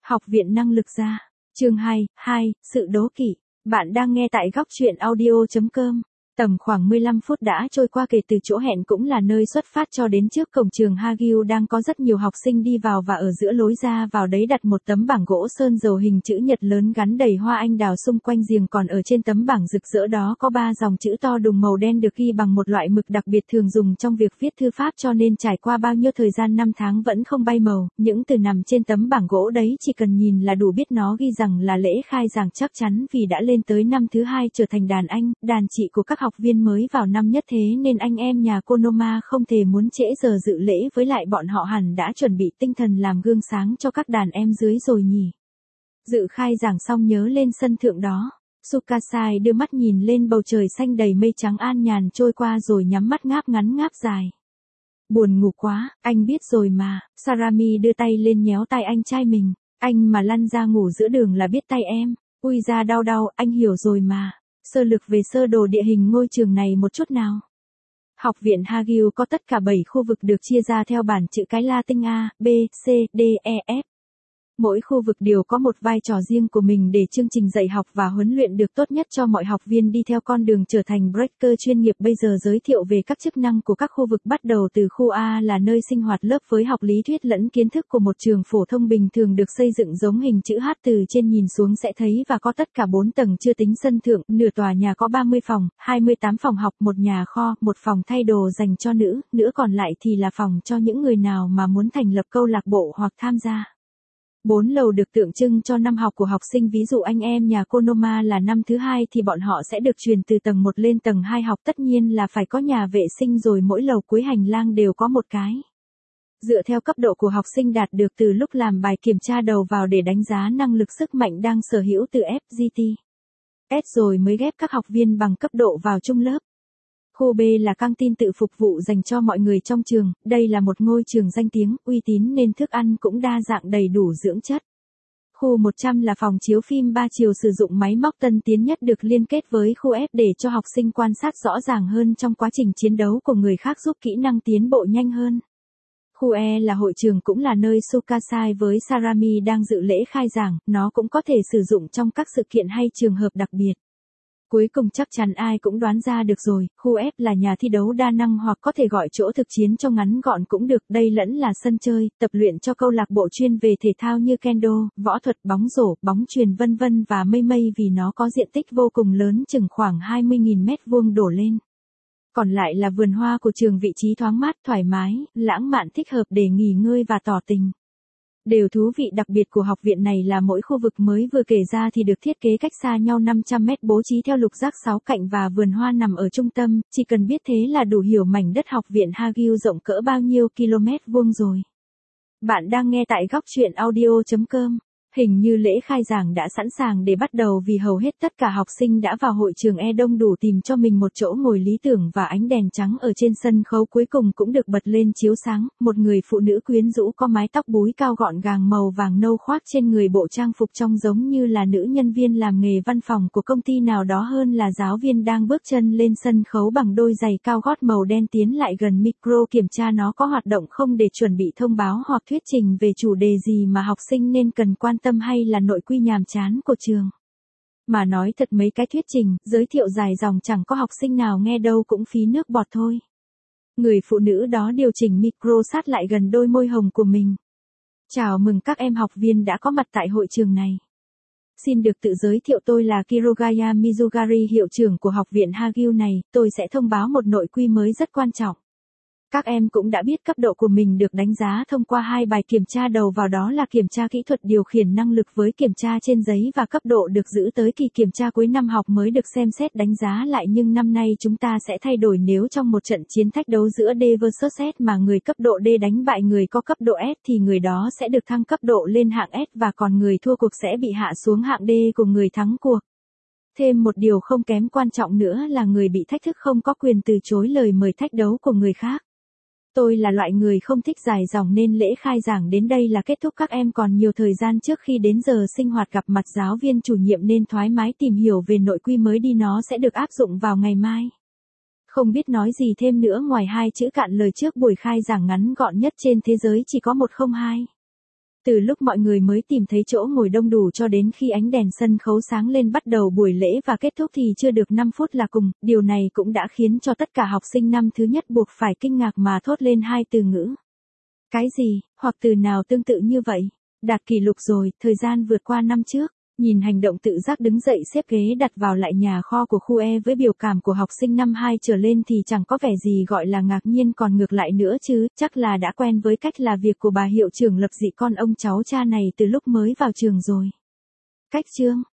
Học viện năng lực gia. Chương 2, sự đố kỵ. Bạn đang nghe tại góc truyện audio.com. Tầm khoảng 15 phút đã trôi qua kể từ chỗ hẹn cũng là nơi xuất phát cho đến trước cổng trường Hagyu đang có rất nhiều học sinh đi vào và ở giữa lối ra vào đấy đặt một tấm bảng gỗ sơn dầu hình chữ nhật lớn gắn đầy hoa anh đào xung quanh giềng, còn ở trên tấm bảng rực rỡ đó có 3 dòng chữ to đùng màu đen được ghi bằng một loại mực đặc biệt thường dùng trong việc viết thư pháp, cho nên trải qua bao nhiêu thời gian năm tháng vẫn không bay màu. Những từ nằm trên tấm bảng gỗ đấy chỉ cần nhìn là đủ biết nó ghi rằng là lễ khai giảng, chắc chắn vì đã lên tới năm thứ 2 trở thành đàn anh, đàn chị của các học viên mới vào năm nhất, thế nên anh em nhà Konoma không thể muốn trễ giờ dự lễ, với lại bọn họ hẳn đã chuẩn bị tinh thần làm gương sáng cho các đàn em dưới rồi nhỉ. Dự khai giảng xong nhớ lên sân thượng đó, Tsukasai đưa mắt nhìn lên bầu trời xanh đầy mây trắng an nhàn trôi qua rồi nhắm mắt ngáp ngắn ngáp dài. Buồn ngủ quá, anh biết rồi mà. Sarami đưa tay lên nhéo tay anh trai mình. Anh mà lăn ra ngủ giữa đường là biết tay em. Ui da đau đau, anh hiểu rồi mà. Sơ lược về sơ đồ địa hình ngôi trường này một chút nào. Học viện Hagyu có tất cả 7 khu vực được chia ra theo bảng chữ cái Latin A, B, C, D, E, F. Mỗi khu vực đều có một vai trò riêng của mình để chương trình dạy học và huấn luyện được tốt nhất cho mọi học viên đi theo con đường trở thành breaker chuyên nghiệp. Bây giờ giới thiệu về các chức năng của các khu vực, bắt đầu từ khu A là nơi sinh hoạt lớp với học lý thuyết lẫn kiến thức của một trường phổ thông bình thường, được xây dựng giống hình chữ H, từ trên nhìn xuống sẽ thấy, và có tất cả 4 tầng chưa tính sân thượng. Nửa tòa nhà có 30 phòng, 28 phòng học, một nhà kho, một phòng thay đồ dành cho nữ, nữa còn lại thì là phòng cho những người nào mà muốn thành lập câu lạc bộ hoặc tham gia. 4 lầu được tượng trưng cho năm học của học sinh, ví dụ anh em nhà Konoma là năm thứ 2 thì bọn họ sẽ được truyền từ tầng 1 lên tầng 2 học, tất nhiên là phải có nhà vệ sinh, rồi mỗi lầu cuối hành lang đều có một cái. Dựa theo cấp độ của học sinh đạt được từ lúc làm bài kiểm tra đầu vào để đánh giá năng lực sức mạnh đang sở hữu từ FGT S, rồi mới ghép các học viên bằng cấp độ vào chung lớp. Khu B là căng tin tự phục vụ dành cho mọi người trong trường, đây là một ngôi trường danh tiếng, uy tín nên thức ăn cũng đa dạng đầy đủ dưỡng chất. Khu 100 là phòng chiếu phim 3 chiều sử dụng máy móc tân tiến nhất, được liên kết với khu F để cho học sinh quan sát rõ ràng hơn trong quá trình chiến đấu của người khác, giúp kỹ năng tiến bộ nhanh hơn. Khu E là hội trường, cũng là nơi Tsukasai với Sarami đang dự lễ khai giảng, nó cũng có thể sử dụng trong các sự kiện hay trường hợp đặc biệt. Cuối cùng chắc chắn ai cũng đoán ra được rồi, khu F là nhà thi đấu đa năng, hoặc có thể gọi chỗ thực chiến cho ngắn gọn cũng được. Đây lẫn là sân chơi, tập luyện cho câu lạc bộ chuyên về thể thao như kendo, võ thuật, bóng rổ, bóng chuyền vân vân và mây mây, vì nó có diện tích vô cùng lớn, chừng khoảng 20.000 mét vuông đổ lên. Còn lại là vườn hoa của trường, vị trí thoáng mát, thoải mái, lãng mạn, thích hợp để nghỉ ngơi và tỏ tình. Điều thú vị đặc biệt của học viện này là mỗi khu vực mới vừa kể ra thì được thiết kế cách xa nhau 500 mét, bố trí theo lục giác 6 cạnh và vườn hoa nằm ở trung tâm. Chỉ cần biết thế là đủ hiểu mảnh đất học viện Hagyu rộng cỡ bao nhiêu km vuông rồi. Bạn đang nghe tại góc truyện audio.com. Hình như lễ khai giảng đã sẵn sàng để bắt đầu, vì hầu hết tất cả học sinh đã vào hội trường E đông đủ tìm cho mình một chỗ ngồi lý tưởng, và ánh đèn trắng ở trên sân khấu cuối cùng cũng được bật lên chiếu sáng. Một người phụ nữ quyến rũ có mái tóc búi cao gọn gàng màu vàng nâu khoác trên người bộ trang phục trông giống như là nữ nhân viên làm nghề văn phòng của công ty nào đó hơn là giáo viên, đang bước chân lên sân khấu bằng đôi giày cao gót màu đen, tiến lại gần micro kiểm tra nó có hoạt động không, để chuẩn bị thông báo hoặc thuyết trình về chủ đề gì mà học sinh nên cần quan tâm, hay là nội quy nhàm chán của trường. Mà nói thật, mấy cái thuyết trình, giới thiệu dài dòng chẳng có học sinh nào nghe đâu, cũng phí nước bọt thôi. Người phụ nữ đó điều chỉnh micro sát lại gần đôi môi hồng của mình. Chào mừng các em học viên đã có mặt tại hội trường này. Xin được tự giới thiệu, tôi là Kirogaya Mizugari, hiệu trưởng của học viện Hagyu này. Tôi sẽ thông báo một nội quy mới rất quan trọng. Các em cũng đã biết cấp độ của mình được đánh giá thông qua 2 bài kiểm tra đầu vào, đó là kiểm tra kỹ thuật điều khiển năng lực với kiểm tra trên giấy, và cấp độ được giữ tới kỳ kiểm tra cuối năm học mới được xem xét đánh giá lại. Nhưng năm nay chúng ta sẽ thay đổi, nếu trong một trận chiến thách đấu giữa D vs S mà người cấp độ D đánh bại người có cấp độ S thì người đó sẽ được thăng cấp độ lên hạng S, và còn người thua cuộc sẽ bị hạ xuống hạng D của người thắng cuộc. Thêm một điều không kém quan trọng nữa là người bị thách thức không có quyền từ chối lời mời thách đấu của người khác. Tôi là loại người không thích dài dòng nên lễ khai giảng đến đây là kết thúc. Các em còn nhiều thời gian trước khi đến giờ sinh hoạt gặp mặt giáo viên chủ nhiệm nên thoải mái tìm hiểu về nội quy mới đi, nó sẽ được áp dụng vào ngày mai. Không biết nói gì thêm nữa ngoài 2 chữ cạn lời trước buổi khai giảng ngắn gọn nhất trên thế giới chỉ có 102. Từ lúc mọi người mới tìm thấy chỗ ngồi đông đủ cho đến khi ánh đèn sân khấu sáng lên bắt đầu buổi lễ và kết thúc thì chưa được 5 phút là cùng, điều này cũng đã khiến cho tất cả học sinh năm thứ nhất buộc phải kinh ngạc mà thốt lên hai từ ngữ. Cái gì, hoặc từ nào tương tự như vậy? Đạt kỷ lục rồi, thời gian vượt qua năm trước. Nhìn hành động tự giác đứng dậy xếp ghế đặt vào lại nhà kho của khu E với biểu cảm của học sinh năm 2 trở lên thì chẳng có vẻ gì gọi là ngạc nhiên, còn ngược lại nữa chứ, chắc là đã quen với cách làm việc của bà hiệu trưởng lập dị con ông cháu cha này từ lúc mới vào trường rồi. Cách chương